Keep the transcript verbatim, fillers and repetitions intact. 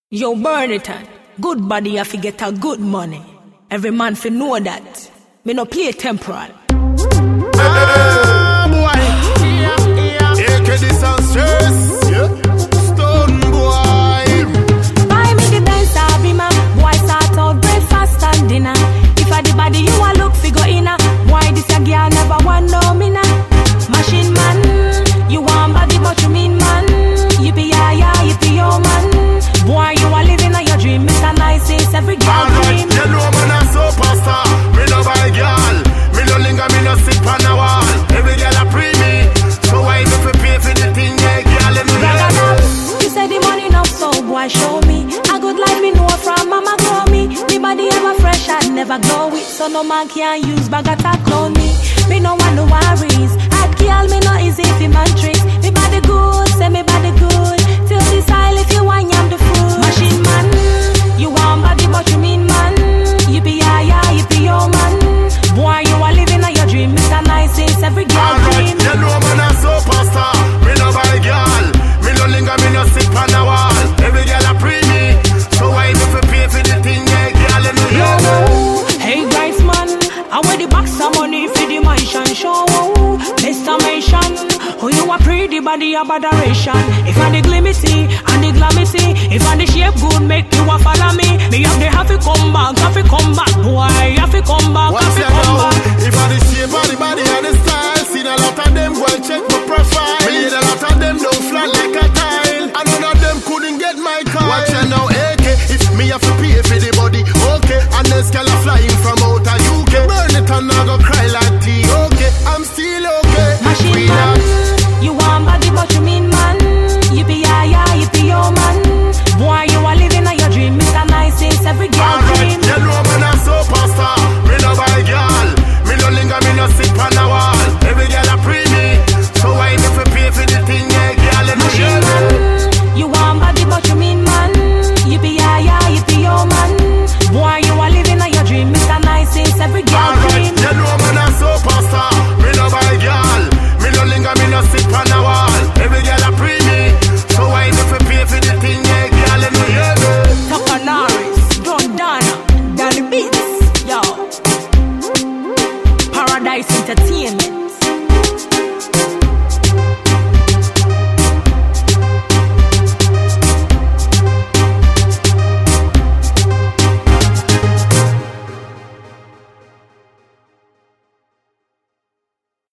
Yo, Burniton, good body have to get a good money. Every man fi know that. Me no play temporal. Ah, boy. Yeah, yeah. A K D sound stress. Yeah. Stone boy. Buy me the Benz, I be my boy start out breakfast and dinner. If I the body you a look fi go inna. Why this a girl never want no me na? Machine man, you want body but you mean man. Yippee ya ya, yippee yo man. Boy, you are living on your dream, Mister Nice is every girl Alright, dream. you know man a superstar. Me no buy girl, me no linger, me no sit on a wall. Every girl a pre me, so why me fi pay for the thing, yeah, girl in the Ragga, you say the money enough, so boy show me. A good life me know from mama grow me. Me body ever fresh and never glow it, so no man can use bag attack clone me. Me no want no worries. Hot girl, me no easy fi man tricks. Me body good, say me body good. Till the style if you want, I'm the fool. Machine man, you want body but you mean man. Yippee ya ya, yippee yo man. Boy, you are living on your dream, Mister Nice is every girl Alright, dream. you know man a superstar. Me no buy girl, me no linger, me no sit on a wall. Every girl a pre me, so why me fi pay for the thing, yeah, girl in the Yo, hey guys man, I wear the box of money for the mansion show. Mister Mansion, who you a pretty body a botheration. If I the glimity and the glamity, if I the shape good make you a follow me. Me have the have to come back, have to come back, boy, have to come back, have What's to your come now? back. If I the shape of the body and the style, seen a lot of them go and check my profile. Me need a lot of them don't flat like a tile, and none of them couldn't get my car. Watch you now, A K. If me have to pay for the body, okay. And this girl a flying from out of U K. Burn it and I go cry.